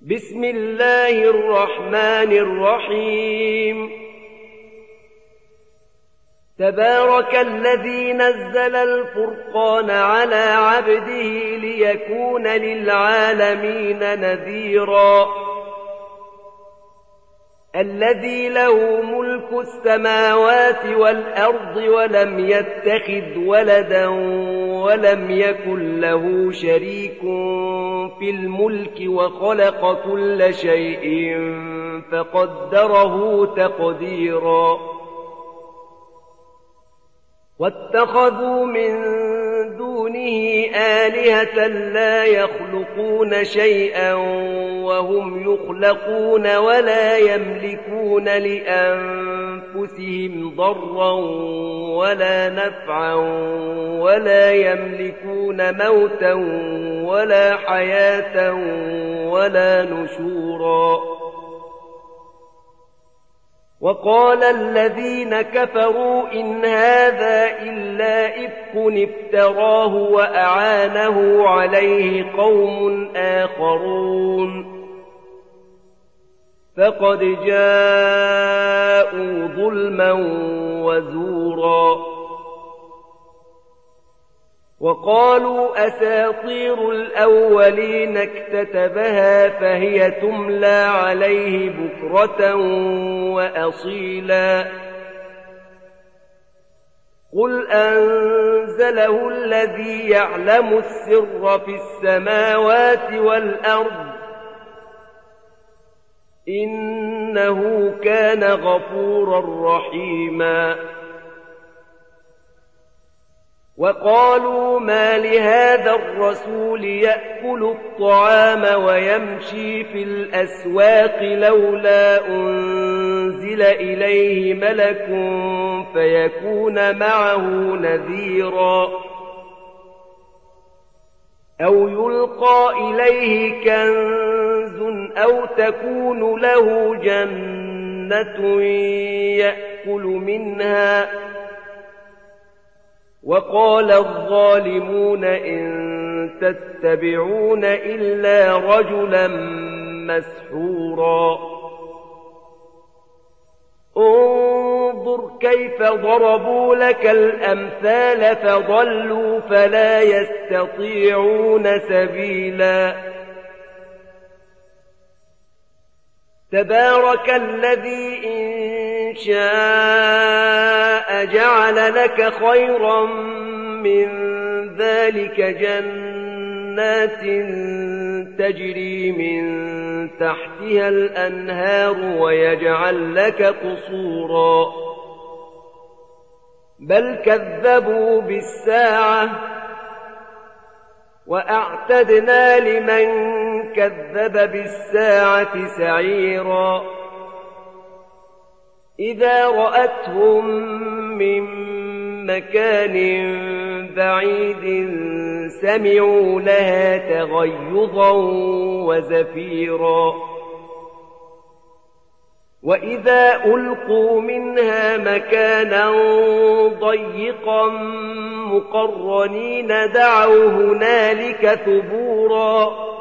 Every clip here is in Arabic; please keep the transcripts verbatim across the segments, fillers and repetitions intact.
بسم الله الرحمن الرحيم تبارك الذي نزل الفرقان على عبده ليكون للعالمين نذيرا الذي له ملك السماوات والأرض ولم يتخذ ولدا ولم يكن له شريك في الملك وخلق كل شيء فقدره تقديرا واتخذوا من دونه آلهة لا يخلقون شيئا وهم يخلقون ولا يملكون لأنفسهم ضرا ولا نفعا ولا يملكون موتا ولا حياة ولا نشورا وقال الذين كفروا إن هذا إلا إفك افتراه وأعانه عليه قوم آخرون فقد جاءوا ظلما وزورا وقالوا أساطير الأولين اكتتبها فهي تملى عليه بكرة وأصيلا قل أنزله الذي يعلم السر في السماوات والأرض إنه كان غفورا رحيما وقالوا ما لهذا الرسول يأكل الطعام ويمشي في الأسواق لولا أنزل إليه ملك فيكون معه نذيرا أو يلقى إليه كنز أو تكون له جنة يأكل منها وقال الظالمون إن تتبعون إلا رجلا مسحورا انظر كيف ضربوا لك الأمثال فضلوا فلا يستطيعون سبيلا تبارك الذي إن شاء جعل لك خيرا من ذلك جنات تجري من تحتها الأنهار ويجعل لك قصورا بل كذبوا بالساعة وأعتدنا لمن كذب بالساعة سعيرا إذا رأتهم من مكان بعيد سمعوا لها تغيظا وزفيرا وإذا ألقوا منها مكانا ضيقا مقرنين دعوا هنالك ثبورا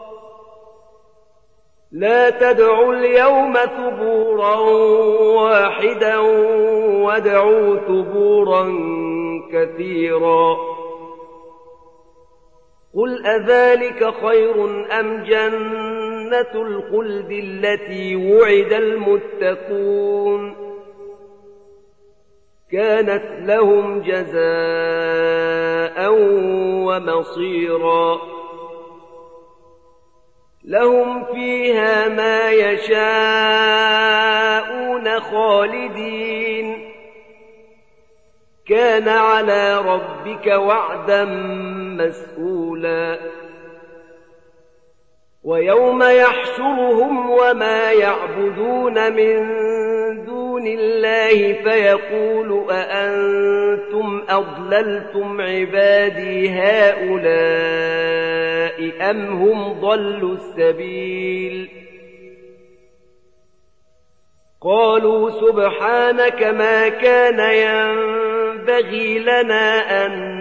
لا تدعوا اليوم ثبورا واحدا وادعوا ثبورا كثيرا قل أذلك خير أم جنة الخلد التي وعد المتقون كانت لهم جزاء ومصيرا لهم فيها ما يشاءون خالدين كان على ربك وعدا مسئولا ويوم يحشرهم وما يعبدون من دون الله فيقول أأنتم أضللتم عبادي هؤلاء أم هم ضلوا السبيل قالوا سبحانك ما كان ينبغي لنا أن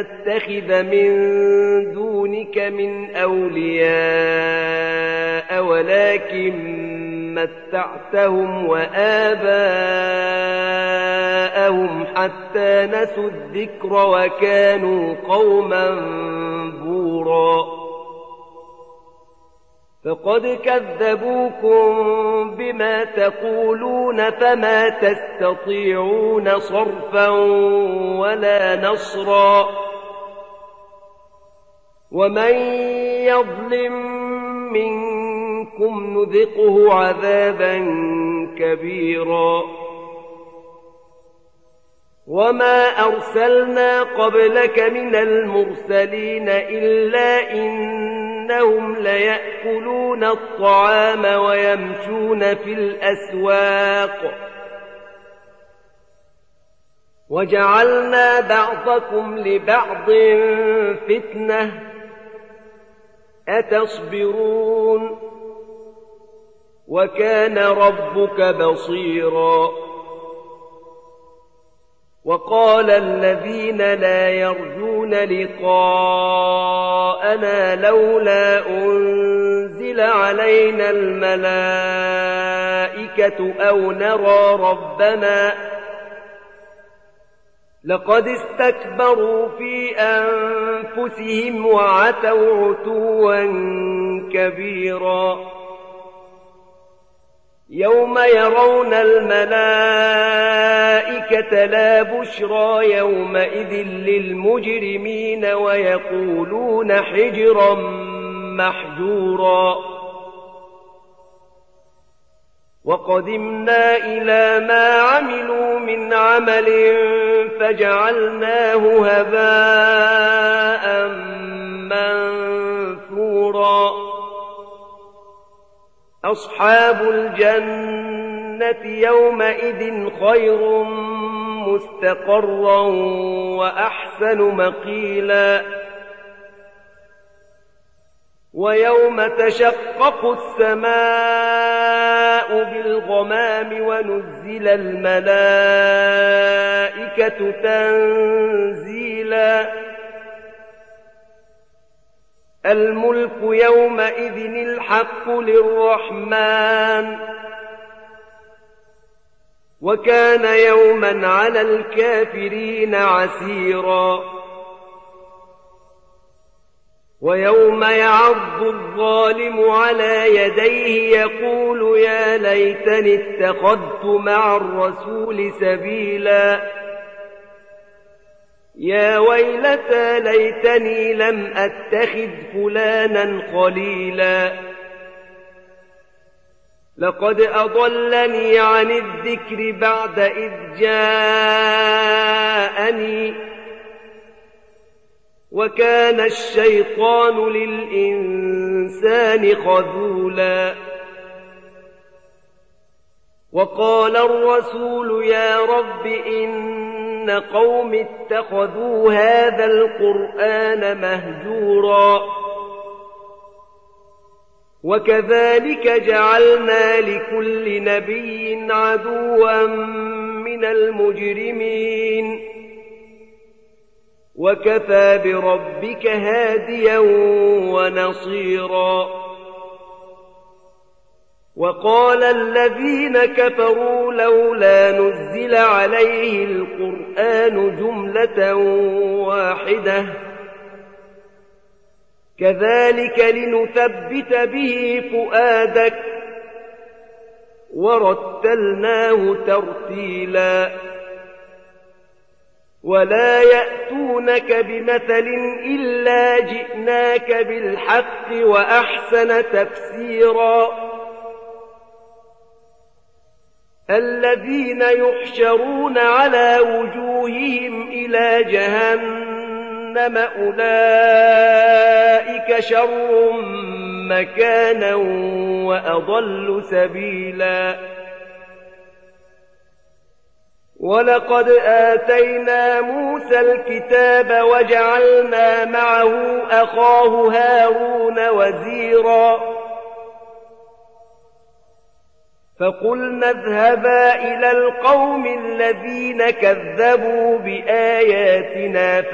نتخذ من دونك من أولياء ولكن متعتهم وآباءهم حتى نسوا الذكر وكانوا قوما بورا فقد كذبوكم بما تقولون فما تستطيعون صرفا ولا نصرا ومن يظلم منكم نذقه عذابا كبيرا وما أرسلنا قبلك من المرسلين إلا إنهم ليأكلون الطعام ويمشون في الأسواق وجعلنا بعضكم لبعض فتنة أتصبرون وكان ربك بصيرا وقال الذين لا يرجون لقاءنا لولا أنزل علينا الملائكة أو نرى ربنا لقد استكبروا في أنفسهم وعتوا عتوا كبيرا يوم يرون الملائكة لا بشرى يومئذ للمجرمين ويقولون حجرا محجورا وقدمنا إلى ما عملوا من عمل فجعلناه هباء منثورا أصحاب الجنة يومئذ خير مستقرا وأحسن مقيلا ويوم تشقق السماء بالغمام ونزل الملائكة تنزيلا الملك يومئذ الحق للرحمن وكان يوما على الكافرين عسيرا ويوم يعض الظالم على يديه يقول يا ليتني اتخذت مع الرسول سبيلا يا ويلتى ليتني لم أتخذ فلانا خليلا لقد أضلني عن الذكر بعد إذ جاءني وكان الشيطان للإنسان خذولا وقال الرسول يا رب إن قوم اتخذوا هذا القرآن مهجورا وكذلك جعلنا لكل نبي عدوا من المجرمين وكفى بربك هاديا ونصيرا وقال الذين كفروا لولا نزل عليه القرآن جملة واحدة كذلك لنثبت به فؤادك ورتلناه ترتيلا ولا يأتونك بمثل إلا جئناك بالحق وأحسن تفسيرا الذين يحشرون على وجوههم إلى جهنم أولئك شر مكانا وأضل سبيلا ولقد آتينا موسى الكتاب وجعلنا معه أخاه هارون وزيرا فقلنا اذهبا إلى القوم الذين كذبوا بآياتنا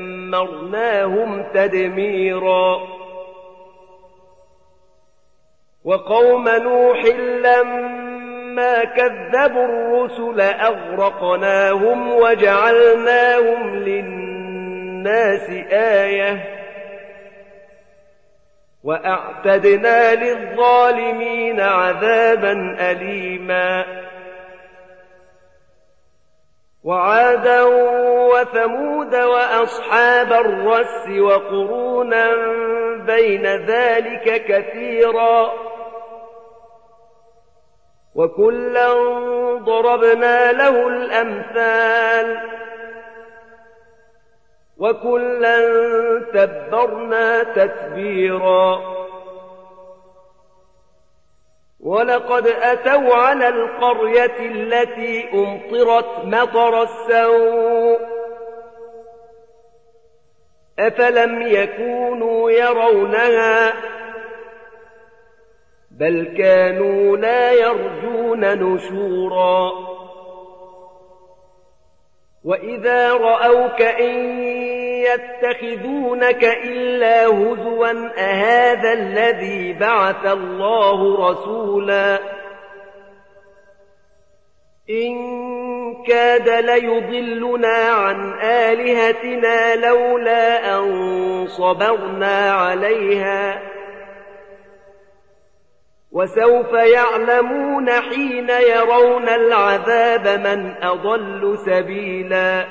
فدمرناهم تدميرا وقوم نوح لما كذبوا الرسل أغرقناهم وجعلناهم للناس آية وأعتدنا للظالمين عذابا أليما وعادا وثمود وأصحاب الرس وقرونا بين ذلك كثيرا وكلا ضربنا له الأمثال وكلا تبرنا تتبيرا ولقد أتوا على القرية التي أمطرت مطر السوء أفلم يكونوا يرونها بل كانوا لا يرجون نشورا وإذا رأوك إن يتخذونك إلا هزوا أهذا الذي بعث الله رسولا إن كاد ليضلنا عن آلهتنا لولا أن صبرنا عليها وسوف يعلمون حين يرون العذاب من أضل سبيلا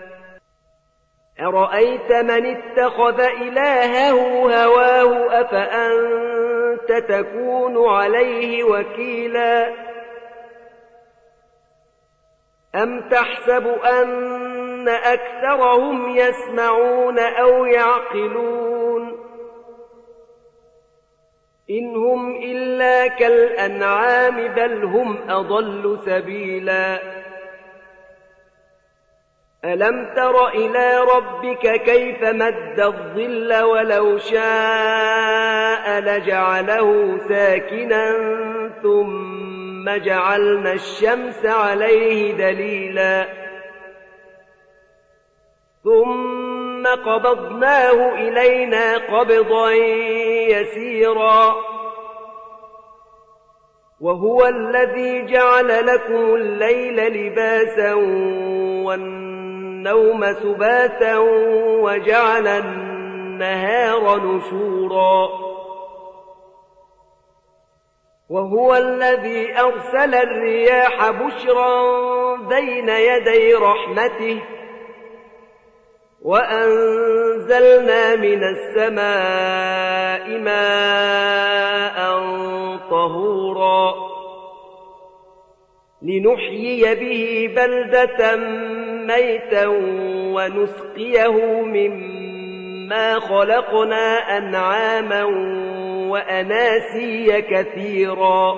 أرأيت من اتخذ إلهه هواه أفأنت تكون عليه وكيلا أم تحسب أن أكثرهم يسمعون أو يعقلون إن هم إلا كالأنعام بل هم أضل سبيلا ألم تر إلى ربك كيف مد الظل ولو شاء لجعله ساكنا ثم جعلنا الشمس عليه دليلا ثم قبضناه إلينا قبضا يسيرا وهو الذي جعل لكم الليل لباسا والنوم سباتا وجعل النهار نشورا وهو الذي أرسل الرياح بشرا بين يدي رحمته وأنزلنا من السماء ماء طهورا لنحيي به بلدة ميتا ونسقيه مما خلقنا أنعاما وأناسيا كثيرا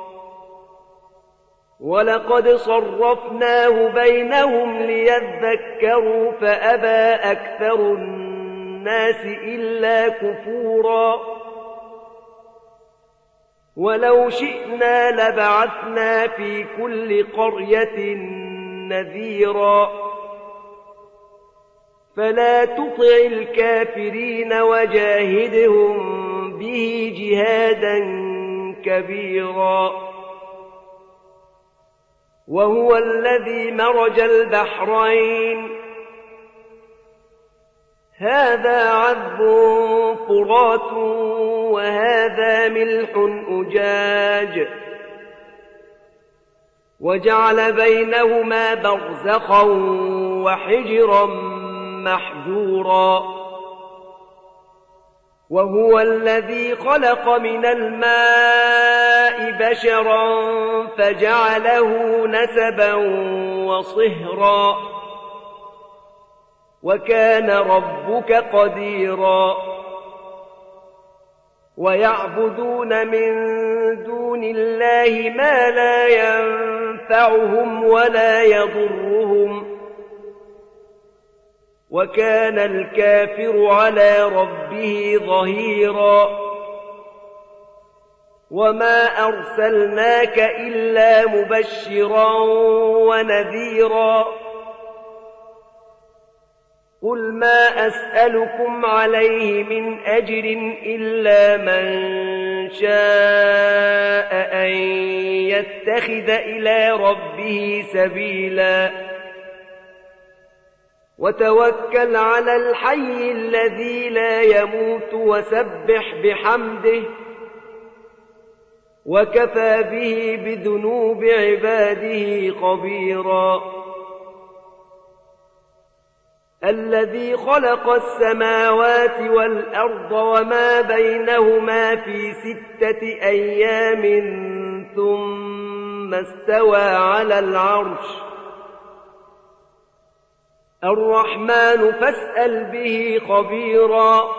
ولقد صرفناه بينهم ليذكروا فأبى أكثر الناس إلا كفورا ولو شئنا لبعثنا في كل قرية نذيرا فلا تطع الكافرين وجاهدهم به جهادا كبيرا وهو الذي مرج البحرين هذا عذب فرات وهذا ملح أجاج وجعل بينهما برزخا وحجرا محجورا وهو الذي خلق من الماء بشرا فجعله نسبا وصهرا وكان ربك قديرا ويعبدون من دون الله ما لا ينفعهم ولا يضرهم وكان الكافر على ربه ظهيرا وما أرسلناك إلا مبشرا ونذيرا قل ما أسألكم عليه من أجر إلا من شاء يتخذ إلى ربه سبيلا وتوكل على الحي الذي لا يموت وسبح بحمده وكفى به بذنوب عباده خبيرا الذي خلق السماوات والأرض وما بينهما في ستة أيام ثم استوى على العرش الرحمن فاسأل به خبيرا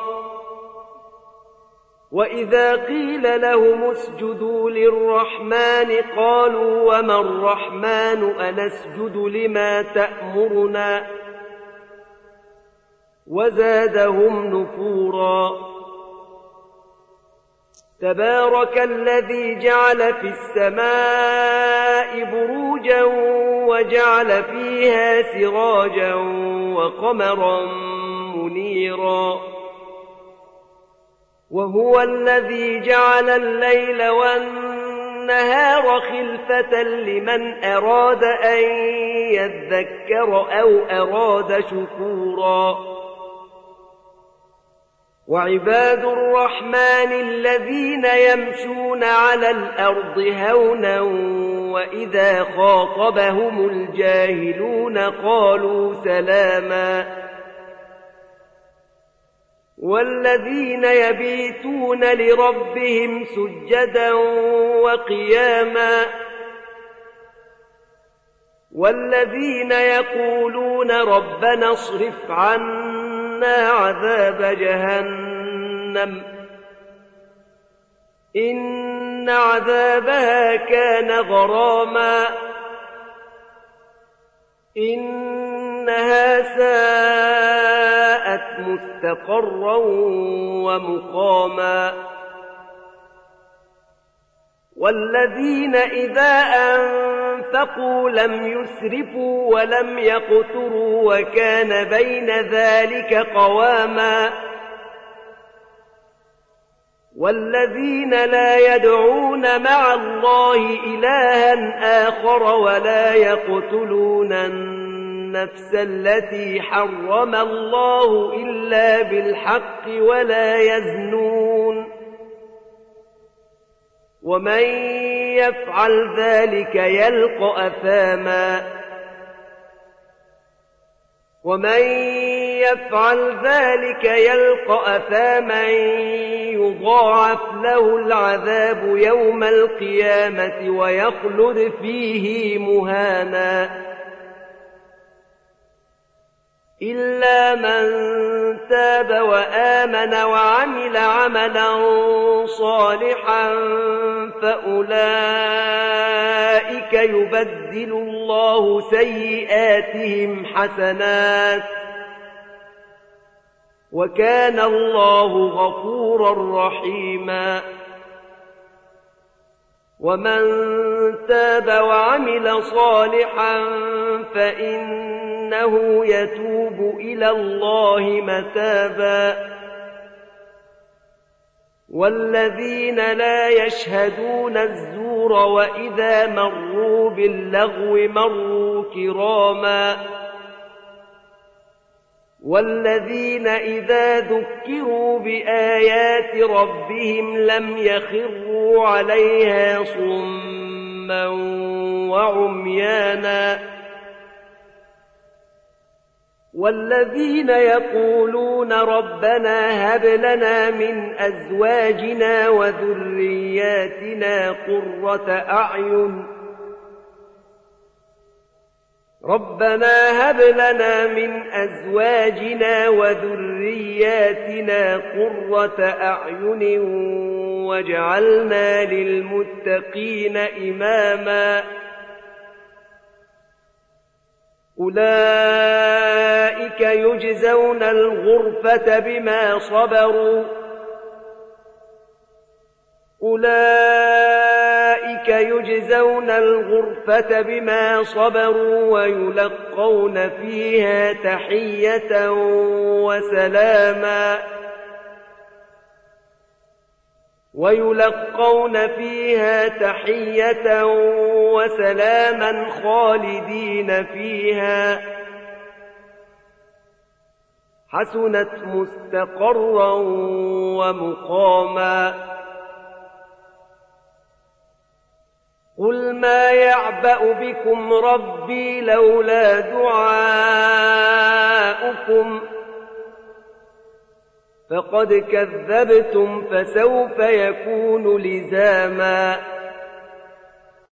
وإذا قيل لهم اسجدوا للرحمن قالوا وما الرحمن أنسجد لما تأمرنا وزادهم نفورا تبارك الذي جعل في السماء بروجا وجعل فيها سراجا وقمرا منيرا وهو الذي جعل الليل والنهار خلفة لمن أراد أن يذكر أو أراد شكورا وعباد الرحمن الذين يمشون على الأرض هونا وإذا خاطبهم الجاهلون قالوا سلاما والذين يبيتون لربهم سجدا وقياما والذين يقولون ربنا اصرف عنا عذاب جهنم إن عذابها كان غراما إنها ساءت مستقرا ومقاما والذين إذا أنفقوا لم يسرفوا ولم يقتروا وكان بين ذلك قواما والذين لا يدعون مع الله إلها آخر ولا يقتلون النفس التي حرم الله إلا بالحق ولا يزنون ومن يفعل ذلك يلقى أثاما ومن يفعل ذلك يلقى أثاما يضاعف له العذاب يوم القيامة ويخلد فيه مهانا إلا من تاب وآمن وعمل عملا صالحا فأولئك يبدل الله سيئاتهم حسنات وكان الله غفورا رحيما ومن تاب وعمل صالحا فإنه يتوب إلى الله متابا والذين لا يشهدون الزور وإذا مروا باللغو مروا كراما والذين إذا ذكروا بآيات ربهم لم يخروا عليها صما وعميانا والذين يقولون ربنا هب لنا من أزواجنا وذرياتنا قرة أعين ربنا هب لنا من أزواجنا وذرياتنا قرة أعين واجعلنا للمتقين إماما أولئك يجزون الغرفة بما صبروا أولئك يجزون الغرفة بما صبروا ويلقون فيها تحية وسلاما ويلقون فيها تحية وسلاما خالدين فيها حسنت مستقرا ومقاما قل ما يعبأ بكم ربي لولا دعاؤكم فقد كذبتم فسوف يكون لزاما